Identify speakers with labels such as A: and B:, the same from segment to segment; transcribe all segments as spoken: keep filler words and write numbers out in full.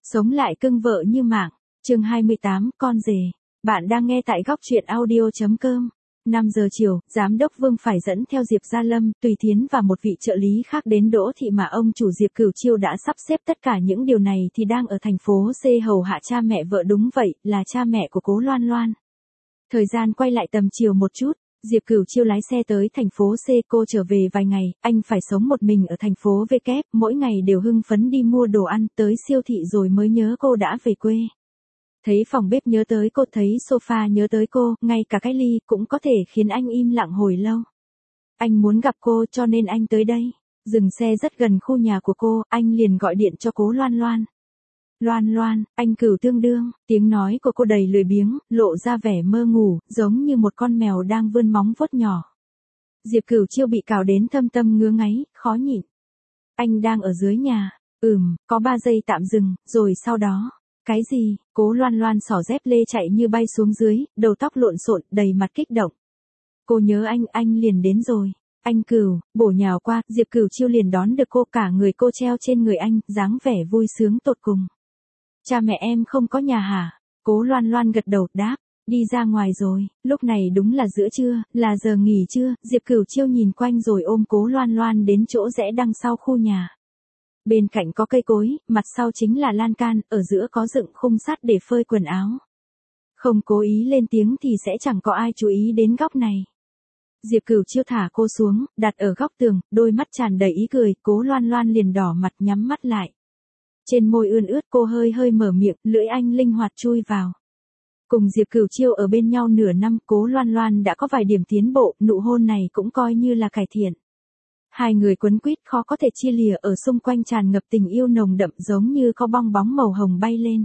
A: Sống lại cưng vợ như mạng. Chương hai mươi tám, con rể. Bạn đang nghe tại góc truyện audio chấm com. năm giờ chiều, Giám đốc Vương phải dẫn theo Diệp Gia Lâm, Tùy Thiến và một vị trợ lý khác đến Đỗ Thị mà ông chủ Diệp Cửu Chiêu đã sắp xếp tất cả những điều này thì đang ở thành phố C hầu hạ cha mẹ vợ, đúng vậy, là cha mẹ của Cố Loan Loan. Thời gian quay lại tầm chiều một chút, Diệp Cửu Chiêu lái xe tới thành phố C, cô trở về vài ngày, anh phải sống một mình ở thành phố V kép, mỗi ngày đều hưng phấn đi mua đồ ăn, tới siêu thị rồi mới nhớ cô đã về quê. Thấy phòng bếp nhớ tới cô, thấy sofa nhớ tới cô, ngay cả cái ly cũng có thể khiến anh im lặng hồi lâu. Anh muốn gặp cô cho nên anh tới đây. Dừng xe rất gần khu nhà của cô, anh liền gọi điện cho Cố Loan Loan. Loan Loan, anh Cửu tương đương, tiếng nói của cô đầy lười biếng, lộ ra vẻ mơ ngủ, giống như một con mèo đang vươn móng vuốt nhỏ. Diệp Cửu Chiêu bị cào đến thâm tâm ngứa ngáy, khó nhịn. Anh đang ở dưới nhà. Ừm, có ba giây tạm dừng, rồi sau đó. Cái gì? Cố Loan Loan xỏ dép lê chạy như bay xuống dưới, đầu tóc lộn xộn, đầy mặt kích động. Cô nhớ anh, anh liền đến rồi. Anh Cửu, bổ nhào qua, Diệp Cửu Chiêu liền đón được cô, cả người cô treo trên người anh, dáng vẻ vui sướng tột cùng. Cha mẹ em không có nhà hả? Cố Loan Loan gật đầu, đáp, đi ra ngoài rồi, lúc này đúng là giữa trưa, là giờ nghỉ trưa. Diệp Cửu Chiêu nhìn quanh rồi ôm Cố Loan Loan đến chỗ rẽ đằng sau khu nhà. Bên cạnh có cây cối, mặt sau chính là lan can, ở giữa có dựng khung sắt để phơi quần áo. Không cố ý lên tiếng thì sẽ chẳng có ai chú ý đến góc này. Diệp Cửu Chiêu thả cô xuống, đặt ở góc tường, đôi mắt tràn đầy ý cười, Cố Loan Loan liền đỏ mặt nhắm mắt lại. Trên môi ươn ướt cô hơi hơi mở miệng, lưỡi anh linh hoạt chui vào. Cùng Diệp Cửu Chiêu ở bên nhau nửa năm, Cố Loan Loan đã có vài điểm tiến bộ, nụ hôn này cũng coi như là cải thiện. Hai người quấn quýt khó có thể chia lìa, ở xung quanh tràn ngập tình yêu nồng đậm, giống như có bong bóng màu hồng bay lên.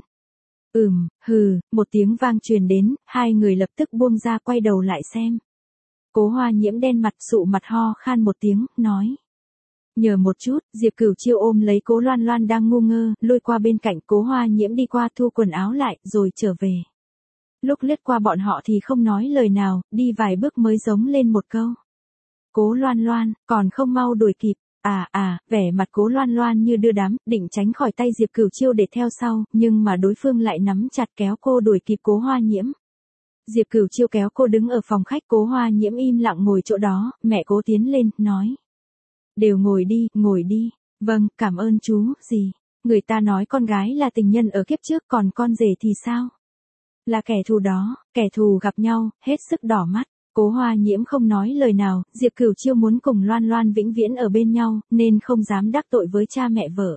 A: Ừm, hừ, một tiếng vang truyền đến, hai người lập tức buông ra quay đầu lại xem. Cố Hoa Nhiễm đen mặt, sụ mặt ho khan một tiếng, nói. Nhờ một chút, Diệp Cửu Chiêu ôm lấy Cố Loan Loan đang ngu ngơ, lôi qua bên cạnh. Cố Hoa Nhiễm đi qua thu quần áo lại, rồi trở về. Lúc lướt qua bọn họ thì không nói lời nào, đi vài bước mới giống lên một câu. Cố Loan Loan, còn không mau đuổi kịp. À à, vẻ mặt Cố Loan Loan như đưa đám, định tránh khỏi tay Diệp Cửu Chiêu để theo sau, nhưng mà đối phương lại nắm chặt kéo cô đuổi kịp Cố Hoa Nhiễm. Diệp Cửu Chiêu kéo cô đứng ở phòng khách, Cố Hoa Nhiễm im lặng ngồi chỗ đó, mẹ Cố tiến lên, nói. Đều ngồi đi, ngồi đi. Vâng, cảm ơn chú, gì? Người ta nói con gái là tình nhân ở kiếp trước, còn con rể thì sao? Là kẻ thù đó, kẻ thù gặp nhau, hết sức đỏ mắt. Cố Hoa Nhiễm không nói lời nào, Diệp Cửu Chiêu muốn cùng Loan Loan vĩnh viễn ở bên nhau, nên không dám đắc tội với cha mẹ vợ.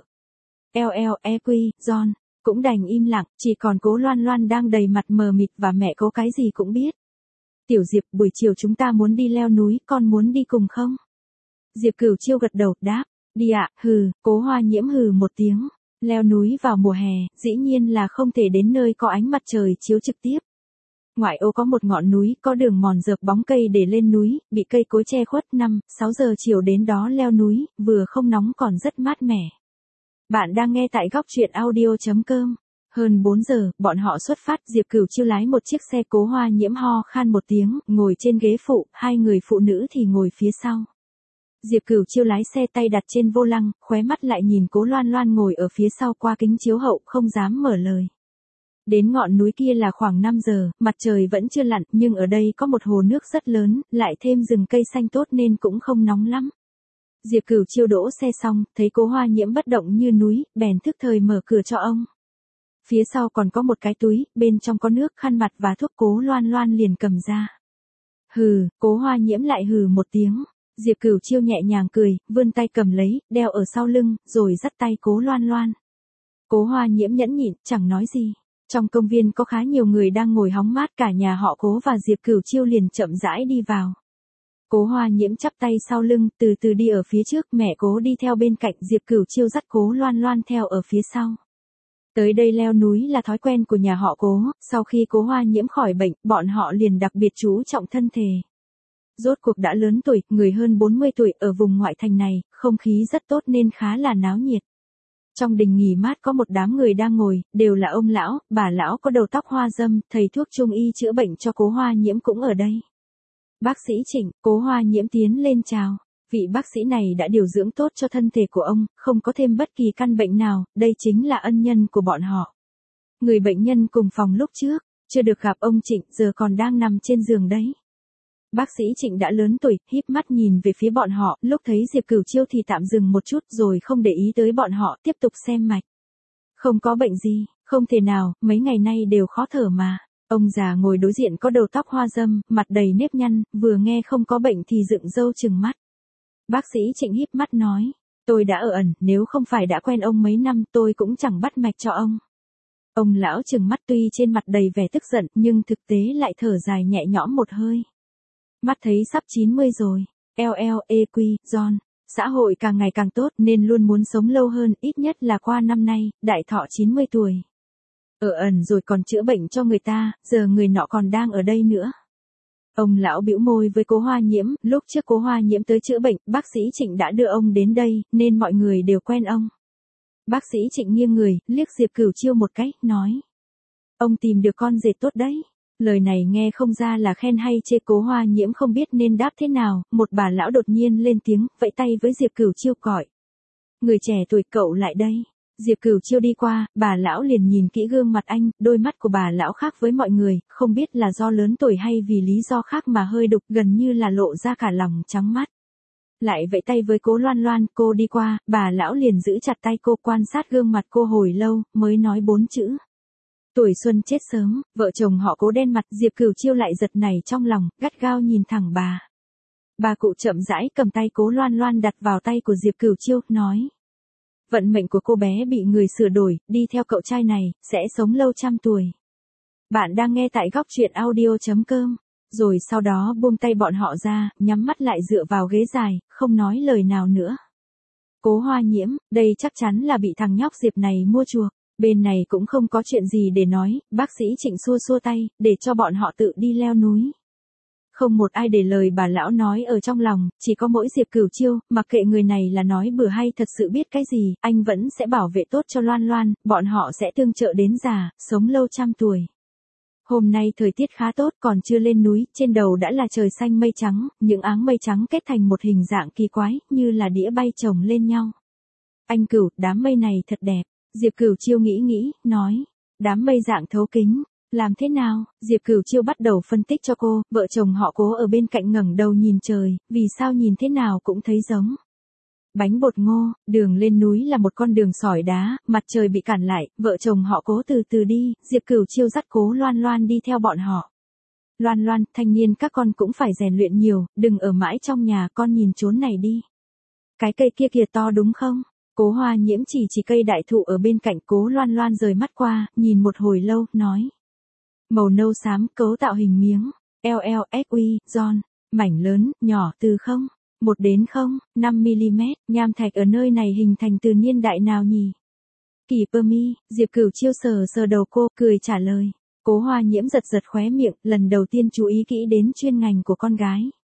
A: L L E Q, John, cũng đành im lặng, chỉ còn Cố Loan Loan đang đầy mặt mờ mịt và mẹ Cố cái gì cũng biết. Tiểu Diệp, buổi chiều chúng ta muốn đi leo núi, con muốn đi cùng không? Diệp Cửu Chiêu gật đầu, đáp, đi ạ. Hừ. Cố Hoa Nhiễm hừ một tiếng. Leo núi vào mùa hè, dĩ nhiên là không thể đến nơi có ánh mặt trời chiếu trực tiếp. Ngoại ô có một ngọn núi, có đường mòn dợp bóng cây để lên núi, bị cây cối che khuất. Năm, sáu giờ chiều đến đó leo núi, vừa không nóng còn rất mát mẻ. Bạn đang nghe tại góc truyện audio chấm com. Hơn bốn giờ, bọn họ xuất phát, Diệp Cửu Chiêu lái một chiếc xe. Cố Hoa Nhiễm ho khan một tiếng, ngồi trên ghế phụ, hai người phụ nữ thì ngồi phía sau. Diệp Cửu Chiêu lái xe, tay đặt trên vô lăng, khóe mắt lại nhìn Cố Loan Loan ngồi ở phía sau qua kính chiếu hậu, không dám mở lời. Đến ngọn núi kia là khoảng năm giờ, mặt trời vẫn chưa lặn, nhưng ở đây có một hồ nước rất lớn, lại thêm rừng cây xanh tốt nên cũng không nóng lắm. Diệp Cửu Chiêu đỗ xe xong, thấy Cố Hoa Nhiễm bất động như núi, bèn thức thời mở cửa cho ông. Phía sau còn có một cái túi, bên trong có nước, khăn mặt và thuốc. Cố Loan Loan liền cầm ra. Hừ. Cố Hoa Nhiễm lại hừ một tiếng. Diệp Cửu Chiêu nhẹ nhàng cười, vươn tay cầm lấy, đeo ở sau lưng, rồi dắt tay Cố Loan Loan. Cố Hoa Nhiễm nhẫn nhịn, chẳng nói gì. Trong công viên có khá nhiều người đang ngồi hóng mát, cả nhà họ Cố và Diệp Cửu Chiêu liền chậm rãi đi vào. Cố Hoa Nhiễm chắp tay sau lưng, từ từ đi ở phía trước, mẹ Cố đi theo bên cạnh, Diệp Cửu Chiêu dắt Cố Loan Loan theo ở phía sau. Tới đây leo núi là thói quen của nhà họ Cố, sau khi Cố Hoa Nhiễm khỏi bệnh, bọn họ liền đặc biệt chú trọng thân thể. Rốt cuộc đã lớn tuổi, người hơn bốn mươi tuổi, ở vùng ngoại thành này, không khí rất tốt nên khá là náo nhiệt. Trong đình nghỉ mát có một đám người đang ngồi, đều là ông lão, bà lão có đầu tóc hoa râm, thầy thuốc trung y chữa bệnh cho Cố Hoa Nhiễm cũng ở đây. Bác sĩ Trịnh. Cố Hoa Nhiễm tiến lên chào. Vị bác sĩ này đã điều dưỡng tốt cho thân thể của ông, không có thêm bất kỳ căn bệnh nào, đây chính là ân nhân của bọn họ. Người bệnh nhân cùng phòng lúc trước, chưa được gặp ông Trịnh, giờ còn đang nằm trên giường đấy. Bác sĩ Trịnh đã lớn tuổi, híp mắt nhìn về phía bọn họ, lúc thấy Diệp Cửu Chiêu thì tạm dừng một chút rồi không để ý tới bọn họ, tiếp tục xem mạch. Không có bệnh gì, không thể nào, mấy ngày nay đều khó thở mà. Ông già ngồi đối diện có đầu tóc hoa râm, mặt đầy nếp nhăn, vừa nghe không có bệnh thì dựng râu trừng mắt. Bác sĩ Trịnh híp mắt nói, tôi đã ở ẩn, nếu không phải đã quen ông mấy năm tôi cũng chẳng bắt mạch cho ông. Ông lão trừng mắt tuy trên mặt đầy vẻ tức giận nhưng thực tế lại thở dài nhẹ nhõm một hơi. Mắt thấy sắp chín mươi rồi, lờ lờ e quy, John, xã hội càng ngày càng tốt nên luôn muốn sống lâu hơn, ít nhất là qua năm nay, đại thọ chín mươi tuổi. Ở ẩn rồi còn chữa bệnh cho người ta, giờ người nọ còn đang ở đây nữa. Ông lão bĩu môi với Cố Hoa Nhiễm, lúc trước Cố Hoa Nhiễm tới chữa bệnh, bác sĩ Trịnh đã đưa ông đến đây, nên mọi người đều quen ông. Bác sĩ Trịnh nghiêng người, liếc Diệp Cửu Chiêu một cái, nói. Ông tìm được con rể tốt đấy. Lời này nghe không ra là khen hay chê. Cố Hoa Nhiễm không biết nên đáp thế nào, một bà lão đột nhiên lên tiếng, vẫy tay với Diệp Cửu Chiêu gọi. Người trẻ tuổi cậu lại đây. Diệp Cửu Chiêu đi qua, bà lão liền nhìn kỹ gương mặt anh, đôi mắt của bà lão khác với mọi người, không biết là do lớn tuổi hay vì lý do khác mà hơi đục, gần như là lộ ra cả lòng trắng mắt. Lại vẫy tay với Cố Loan Loan, cô đi qua, bà lão liền giữ chặt tay cô, quan sát gương mặt cô hồi lâu, mới nói bốn chữ. Tuổi xuân chết sớm, vợ chồng họ Cố đen mặt. Diệp Cửu Chiêu lại giật nảy trong lòng, gắt gao nhìn thẳng bà. Bà cụ chậm rãi cầm tay Cố Loan Loan đặt vào tay của Diệp Cửu Chiêu, nói. Vận mệnh của cô bé bị người sửa đổi, đi theo cậu trai này, sẽ sống lâu trăm tuổi. Bạn đang nghe tại góc truyện audio chấm com. Rồi sau đó buông tay bọn họ ra, nhắm mắt lại dựa vào ghế dài, không nói lời nào nữa. Cố Hoa Nhiễm, đây chắc chắn là bị thằng nhóc Diệp này mua chuộc. Bên này cũng không có chuyện gì để nói, bác sĩ Trịnh xua xua tay, để cho bọn họ tự đi leo núi. Không một ai để lời bà lão nói ở trong lòng, chỉ có mỗi Diệp Cửu Chiêu, mặc kệ người này là nói bừa hay thật sự biết cái gì, anh vẫn sẽ bảo vệ tốt cho Loan Loan, bọn họ sẽ tương trợ đến già, sống lâu trăm tuổi. Hôm nay thời tiết khá tốt, còn chưa lên núi, trên đầu đã là trời xanh mây trắng, những áng mây trắng kết thành một hình dạng kỳ quái, như là đĩa bay chồng lên nhau. Anh Cửu, đám mây này thật đẹp. Diệp Cửu Chiêu nghĩ nghĩ, nói, đám mây dạng thấu kính, làm thế nào? Diệp Cửu Chiêu bắt đầu phân tích cho cô, vợ chồng họ Cố ở bên cạnh ngẩng đầu nhìn trời, vì sao nhìn thế nào cũng thấy giống. Bánh bột ngô, đường lên núi là một con đường sỏi đá, mặt trời bị cản lại, vợ chồng họ Cố từ từ đi, Diệp Cửu Chiêu dắt Cố Loan Loan đi theo bọn họ. Loan Loan, thanh niên các con cũng phải rèn luyện nhiều, đừng ở mãi trong nhà, con nhìn chốn này đi. Cái cây kia kìa to đúng không? Cố Hoa Nhiễm chỉ chỉ cây đại thụ ở bên cạnh. Cố Loan Loan rời mắt qua, nhìn một hồi lâu, nói. Màu nâu xám, cấu tạo hình miếng, lờ lờ e quy, John, mảnh lớn, nhỏ, từ không, một đến không, năm mi-li-mét, nham thạch ở nơi này hình thành từ niên đại nào nhỉ? Kỳ Permi, Diệp Cửu Chiêu sờ sờ đầu cô, cười trả lời. Cố Hoa Nhiễm giật giật khóe miệng, lần đầu tiên chú ý kỹ đến chuyên ngành của con gái.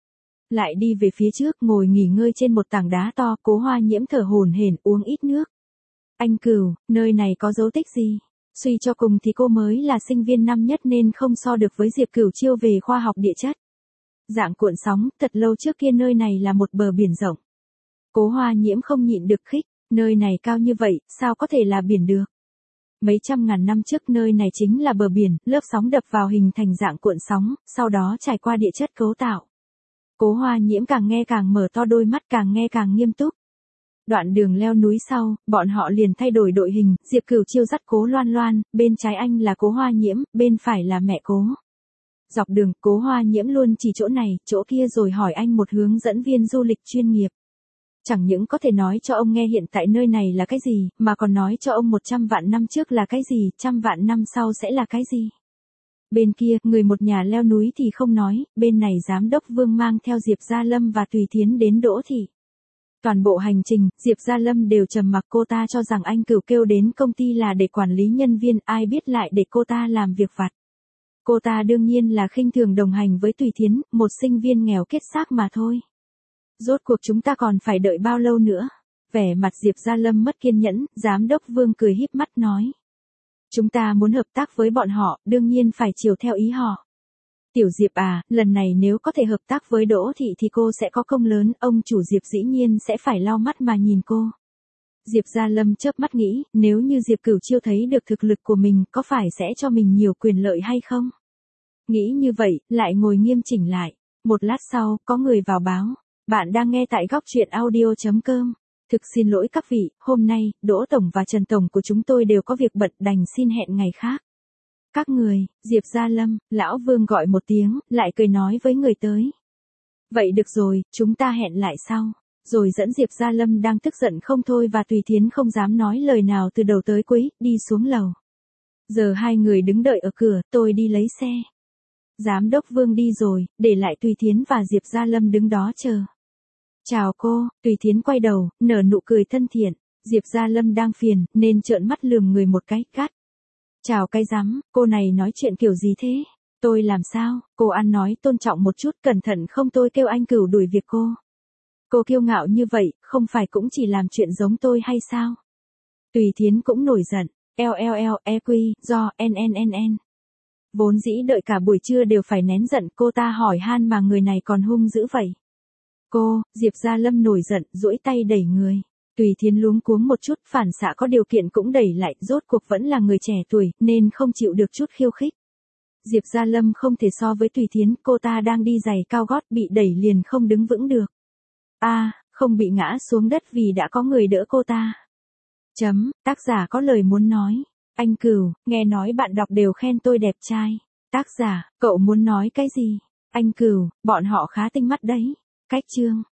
A: Lại đi về phía trước, ngồi nghỉ ngơi trên một tảng đá to. Cố Hoa Nhiễm thở hổn hển, uống ít nước. Anh Cửu, nơi này có dấu tích gì? Suy cho cùng thì cô mới là sinh viên năm nhất nên không so được với Diệp Cửu Chiêu về khoa học địa chất. Dạng cuộn sóng, thật lâu trước kia nơi này là một bờ biển rộng. Cố Hoa Nhiễm không nhịn được khích, nơi này cao như vậy, sao có thể là biển được? Mấy trăm ngàn năm trước nơi này chính là bờ biển, lớp sóng đập vào hình thành dạng cuộn sóng, sau đó trải qua địa chất cấu tạo. Cố Hoa Nhiễm càng nghe càng mở to đôi mắt, càng nghe càng nghiêm túc. Đoạn đường leo núi sau, bọn họ liền thay đổi đội hình, Diệp Cửu Chiêu dắt Cố Loan Loan, bên trái anh là Cố Hoa Nhiễm, bên phải là mẹ Cố. Dọc đường, Cố Hoa Nhiễm luôn chỉ chỗ này, chỗ kia rồi hỏi anh một hướng dẫn viên du lịch chuyên nghiệp. Chẳng những có thể nói cho ông nghe hiện tại nơi này là cái gì, mà còn nói cho ông một trăm vạn năm trước là cái gì, trăm vạn năm sau sẽ là cái gì. Bên kia, người một nhà leo núi thì không nói, bên này giám đốc Vương mang theo Diệp Gia Lâm và Tùy Thiến đến Đỗ Thị. Toàn bộ hành trình, Diệp Gia Lâm đều trầm mặc, cô ta cho rằng anh Cửu kêu đến công ty là để quản lý nhân viên, ai biết lại để cô ta làm việc vặt. Cô ta đương nhiên là khinh thường đồng hành với Tùy Thiến, một sinh viên nghèo kết xác mà thôi. Rốt cuộc chúng ta còn phải đợi bao lâu nữa? Vẻ mặt Diệp Gia Lâm mất kiên nhẫn, giám đốc Vương cười híp mắt nói. Chúng ta muốn hợp tác với bọn họ, đương nhiên phải chiều theo ý họ. Tiểu Diệp à, lần này nếu có thể hợp tác với Đỗ Thị thì cô sẽ có công lớn, ông chủ Diệp dĩ nhiên sẽ phải lau mắt mà nhìn cô. Diệp Gia Lâm chớp mắt nghĩ, nếu như Diệp Cửu Chiêu thấy được thực lực của mình có phải sẽ cho mình nhiều quyền lợi hay không? Nghĩ như vậy, lại ngồi nghiêm chỉnh lại. Một lát sau, có người vào báo. Bạn đang nghe tại góc truyện audio.com. Thực xin lỗi các vị, hôm nay, Đỗ Tổng và Trần Tổng của chúng tôi đều có việc bận đành xin hẹn ngày khác. Các người, Diệp Gia Lâm, Lão Vương gọi một tiếng, lại cười nói với người tới. Vậy được rồi, chúng ta hẹn lại sau. Rồi dẫn Diệp Gia Lâm đang tức giận không thôi và Tùy Thiến không dám nói lời nào từ đầu tới cuối, đi xuống lầu. Giờ hai người đứng đợi ở cửa, tôi đi lấy xe. Giám đốc Vương đi rồi, để lại Tùy Thiến và Diệp Gia Lâm đứng đó chờ. Chào cô, Tùy Thiến quay đầu, nở nụ cười thân thiện. Diệp Gia Lâm đang phiền, nên trợn mắt lườm người một cái, gắt. Chào cái rắm, cô này nói chuyện kiểu gì thế? Tôi làm sao? Cô ăn nói tôn trọng một chút, cẩn thận không tôi kêu anh Cửu đuổi việc cô. Cô kiêu ngạo như vậy, không phải cũng chỉ làm chuyện giống tôi hay sao? Tùy Thiến cũng nổi giận, LLL, EQ, do, NNNN. Vốn dĩ đợi cả buổi trưa đều phải nén giận, cô ta hỏi han mà người này còn hung dữ vậy. Cô, Diệp Gia Lâm nổi giận, duỗi tay đẩy người. Tùy Thiến luống cuống một chút, phản xạ có điều kiện cũng đẩy lại, rốt cuộc vẫn là người trẻ tuổi, nên không chịu được chút khiêu khích. Diệp Gia Lâm không thể so với Tùy Thiến, cô ta đang đi giày cao gót bị đẩy liền không đứng vững được. A, à, không bị ngã xuống đất vì đã có người đỡ cô ta. Chấm, tác giả có lời muốn nói. Anh Cửu, nghe nói bạn đọc đều khen tôi đẹp trai. Tác giả, cậu muốn nói cái gì? Anh Cửu, bọn họ khá tinh mắt đấy. Cách chương.